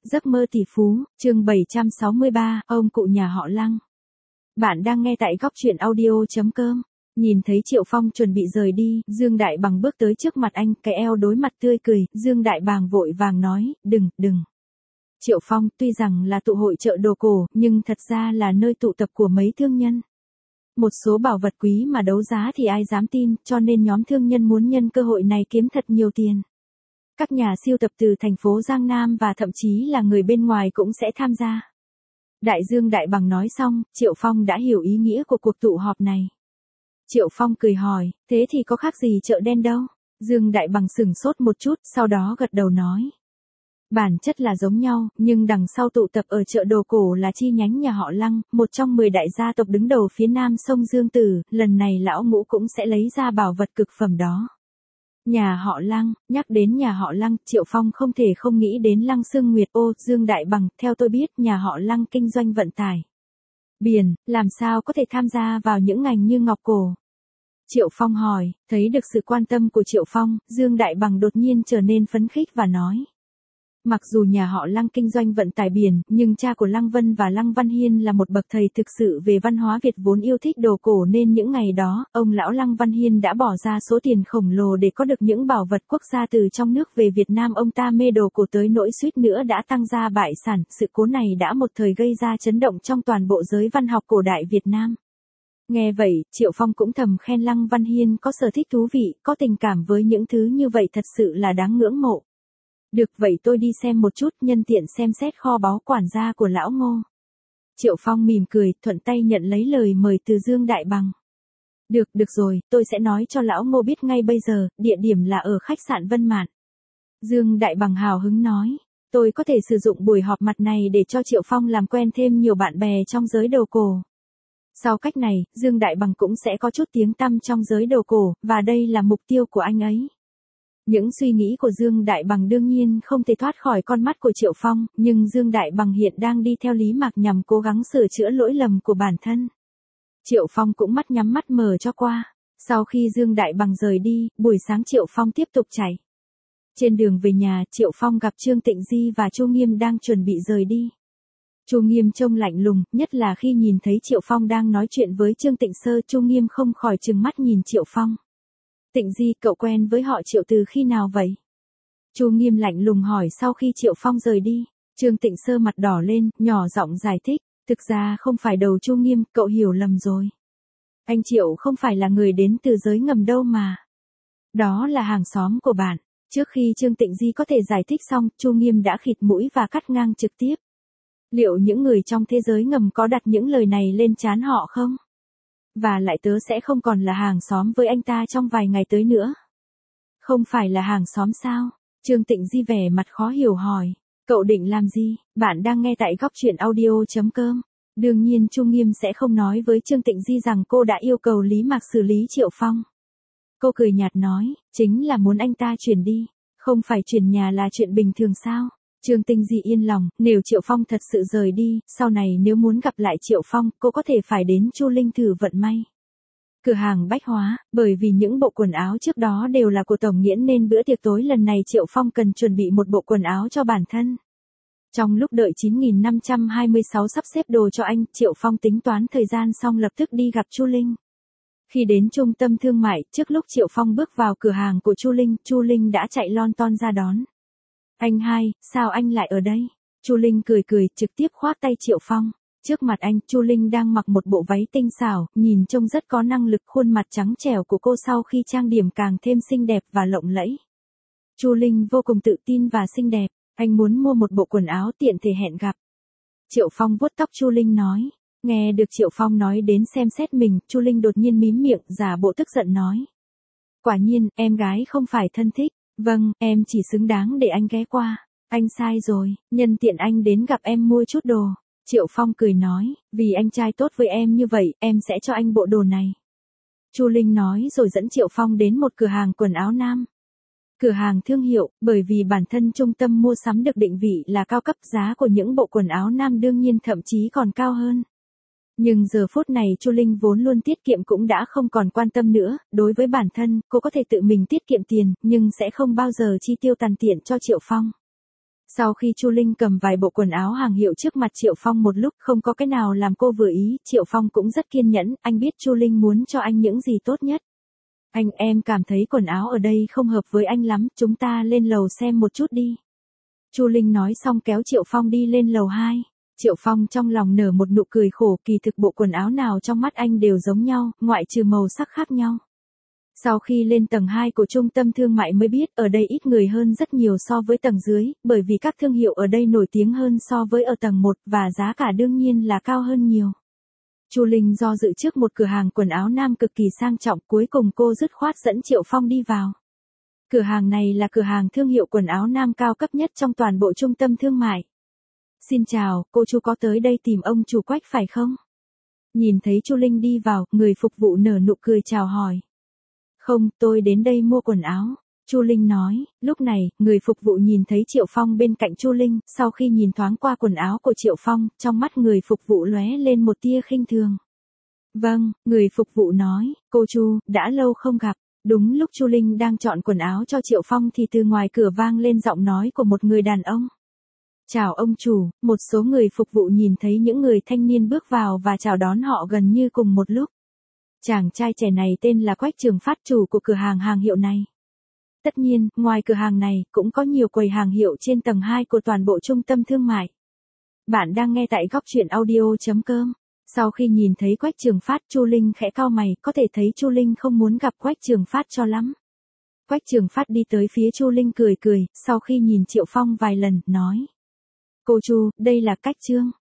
Giấc mơ tỷ phú, chương 763, ông cụ nhà họ Lăng. Bạn đang nghe tại góc truyện audio.com. Nhìn thấy Triệu Phong chuẩn bị rời đi, Dương Đại Bằng bước tới trước mặt anh, cái eo đối mặt tươi cười, Dương Đại Bàng vội vàng nói, đừng. Triệu Phong, tuy rằng là tụ hội chợ đồ cổ, nhưng thật ra là nơi tụ tập của mấy thương nhân. Một số bảo vật quý mà đấu giá thì ai dám tin, cho nên nhóm thương nhân muốn nhân cơ hội này kiếm thật nhiều tiền. Các nhà sưu tập từ thành phố Giang Nam và thậm chí là người bên ngoài cũng sẽ tham gia. Đại Dương Đại Bằng nói xong, Triệu Phong đã hiểu ý nghĩa của cuộc tụ họp này. Triệu Phong cười hỏi, thế thì có khác gì chợ đen đâu? Dương Đại Bằng sửng sốt một chút, sau đó gật đầu nói. Bản chất là giống nhau, nhưng đằng sau tụ tập ở chợ đồ cổ là chi nhánh nhà họ Lăng, một trong 10 đại gia tộc đứng đầu phía nam sông Dương Tử, lần này lão ngũ cũng sẽ lấy ra bảo vật cực phẩm đó. Nhà họ Lăng, nhắc đến nhà họ Lăng, Triệu Phong không thể không nghĩ đến Lăng Sương Nguyệt. Ô, Dương Đại Bằng, theo tôi biết, nhà họ Lăng kinh doanh vận tải biển, làm sao có thể tham gia vào những ngành như ngọc cổ? Triệu Phong hỏi, thấy được sự quan tâm của Triệu Phong, Dương Đại Bằng đột nhiên trở nên phấn khích và nói. Mặc dù nhà họ Lăng kinh doanh vận tải biển, nhưng cha của Lăng Vân và Lăng Văn Hiên là một bậc thầy thực sự về văn hóa Việt vốn yêu thích đồ cổ, nên những ngày đó, ông lão Lăng Văn Hiên đã bỏ ra số tiền khổng lồ để có được những bảo vật quốc gia từ trong nước về Việt Nam. Ông ta mê đồ cổ tới nỗi suýt nữa đã tăng gia bại sản, sự cố này đã một thời gây ra chấn động trong toàn bộ giới văn học cổ đại Việt Nam. Nghe vậy, Triệu Phong cũng thầm khen Lăng Văn Hiên có sở thích thú vị, có tình cảm với những thứ như vậy thật sự là đáng ngưỡng mộ. Được, vậy tôi đi xem một chút, nhân tiện xem xét kho báu quản gia của lão Ngô. Triệu Phong mỉm cười, thuận tay nhận lấy lời mời từ Dương Đại Bằng. Được rồi, tôi sẽ nói cho lão Ngô biết ngay bây giờ, địa điểm là ở khách sạn Vân Mạn. Dương Đại Bằng hào hứng nói, tôi có thể sử dụng buổi họp mặt này để cho Triệu Phong làm quen thêm nhiều bạn bè trong giới đồ cổ. Sau cách này, Dương Đại Bằng cũng sẽ có chút tiếng tăm trong giới đồ cổ, và đây là mục tiêu của anh ấy. Những suy nghĩ của Dương Đại Bằng đương nhiên không thể thoát khỏi con mắt của Triệu Phong, nhưng Dương Đại Bằng hiện đang đi theo Lý Mạc nhằm cố gắng sửa chữa lỗi lầm của bản thân. Triệu Phong cũng mắt nhắm mắt mở cho qua. Sau khi Dương Đại Bằng rời đi, buổi sáng Triệu Phong tiếp tục chạy. Trên đường về nhà, Triệu Phong gặp Trương Tịnh Di và Chu Nghiêm đang chuẩn bị rời đi. Chu Nghiêm trông lạnh lùng, nhất là khi nhìn thấy Triệu Phong đang nói chuyện với Trương Tịnh Sơ, Chu Nghiêm không khỏi trừng mắt nhìn Triệu Phong. Tịnh Di, cậu quen với họ Triệu từ khi nào vậy? Chu Nghiêm lạnh lùng hỏi sau khi Triệu Phong rời đi. Trương Tịnh Sơ mặt đỏ lên, nhỏ giọng giải thích, thực ra không phải đầu Chu Nghiêm, cậu hiểu lầm rồi. Anh Triệu không phải là người đến từ giới ngầm đâu mà. Đó là hàng xóm của bạn. Trước khi Trương Tịnh Di có thể giải thích xong, Chu Nghiêm đã khịt mũi và cắt ngang trực tiếp. Liệu những người trong thế giới ngầm có đặt những lời này lên trán họ không? Và lại tớ sẽ không còn là hàng xóm với anh ta trong vài ngày tới nữa. Không phải là hàng xóm sao? Trương Tịnh Di vẻ mặt khó hiểu hỏi. Cậu định làm gì? Bạn đang nghe tại góc truyện audio.com. Đương nhiên Chu Nghiêm sẽ không nói với Trương Tịnh Di rằng cô đã yêu cầu Lý Mạc xử lý Triệu Phong. Cô cười nhạt nói, chính là muốn anh ta chuyển đi. Không phải chuyển nhà là chuyện bình thường sao? Trương Tịnh Di yên lòng, nếu Triệu Phong thật sự rời đi, sau này nếu muốn gặp lại Triệu Phong, cô có thể phải đến Chu Linh thử vận may. Cửa hàng bách hóa, bởi vì những bộ quần áo trước đó đều là của Tổng Nghiễn nên bữa tiệc tối lần này Triệu Phong cần chuẩn bị một bộ quần áo cho bản thân. Trong lúc đợi 9526 sắp xếp đồ cho anh, Triệu Phong tính toán thời gian xong lập tức đi gặp Chu Linh. Khi đến trung tâm thương mại, trước lúc Triệu Phong bước vào cửa hàng của Chu Linh đã chạy lon ton ra đón. Anh hai, sao anh lại ở đây? Chu Linh cười, trực tiếp khoác tay Triệu Phong. Trước mặt anh, Chu Linh đang mặc một bộ váy tinh xảo, nhìn trông rất có năng lực, khuôn mặt trắng trẻo của cô sau khi trang điểm càng thêm xinh đẹp và lộng lẫy. Chu Linh vô cùng tự tin và xinh đẹp, anh muốn mua một bộ quần áo tiện thể hẹn gặp. Triệu Phong vuốt tóc Chu Linh nói. Nghe được Triệu Phong nói đến xem xét mình, Chu Linh đột nhiên mím miệng, giả bộ tức giận nói. Quả nhiên, em gái không phải thân thích. Vâng, em chỉ xứng đáng để anh ghé qua. Anh sai rồi, nhân tiện anh đến gặp em mua chút đồ. Triệu Phong cười nói, vì anh trai tốt với em như vậy, em sẽ cho anh bộ đồ này. Chu Linh nói rồi dẫn Triệu Phong đến một cửa hàng quần áo nam. Cửa hàng thương hiệu, bởi vì bản thân trung tâm mua sắm được định vị là cao cấp, giá của những bộ quần áo nam đương nhiên thậm chí còn cao hơn. Nhưng giờ phút này Chu Linh vốn luôn tiết kiệm cũng đã không còn quan tâm nữa, đối với bản thân, cô có thể tự mình tiết kiệm tiền, nhưng sẽ không bao giờ chi tiêu tàn tiện cho Triệu Phong. Sau khi Chu Linh cầm vài bộ quần áo hàng hiệu trước mặt Triệu Phong một lúc không có cái nào làm cô vừa ý, Triệu Phong cũng rất kiên nhẫn, anh biết Chu Linh muốn cho anh những gì tốt nhất. Em cảm thấy quần áo ở đây không hợp với anh lắm, chúng ta lên lầu xem một chút đi. Chu Linh nói xong kéo Triệu Phong đi lên lầu 2. Triệu Phong trong lòng nở một nụ cười khổ, kỳ thực bộ quần áo nào trong mắt anh đều giống nhau, ngoại trừ màu sắc khác nhau. Sau khi lên tầng 2 của trung tâm thương mại mới biết ở đây ít người hơn rất nhiều so với tầng dưới, bởi vì các thương hiệu ở đây nổi tiếng hơn so với ở tầng 1 và giá cả đương nhiên là cao hơn nhiều. Chu Linh do dự trước một cửa hàng quần áo nam cực kỳ sang trọng, cuối cùng cô dứt khoát dẫn Triệu Phong đi vào. Cửa hàng này là cửa hàng thương hiệu quần áo nam cao cấp nhất trong toàn bộ trung tâm thương mại. Xin chào, cô Chu có tới đây tìm ông chủ Quách phải không? Nhìn thấy Chu Linh đi vào, người phục vụ nở nụ cười chào hỏi. Không, tôi đến đây mua quần áo. Chu Linh nói, lúc này, người phục vụ nhìn thấy Triệu Phong bên cạnh Chu Linh, sau khi nhìn thoáng qua quần áo của Triệu Phong, trong mắt người phục vụ lóe lên một tia khinh thường. Vâng, người phục vụ nói, cô Chu, đã lâu không gặp. Đúng lúc Chu Linh đang chọn quần áo cho Triệu Phong thì từ ngoài cửa vang lên giọng nói của một người đàn ông. Chào ông chủ, một số người phục vụ nhìn thấy những người thanh niên bước vào và chào đón họ gần như cùng một lúc. Chàng trai trẻ này tên là Quách Trường Phát, chủ của cửa hàng hàng hiệu này. Tất nhiên, ngoài cửa hàng này, cũng có nhiều quầy hàng hiệu trên tầng 2 của toàn bộ trung tâm thương mại. Bạn đang nghe tại góc truyện audio.com. Sau khi nhìn thấy Quách Trường Phát, Chu Linh khẽ cau mày, có thể thấy Chu Linh không muốn gặp Quách Trường Phát cho lắm. Quách Trường Phát đi tới phía Chu Linh cười cười, sau khi nhìn Triệu Phong vài lần, nói. Cô Chu, đây là Cách Trương.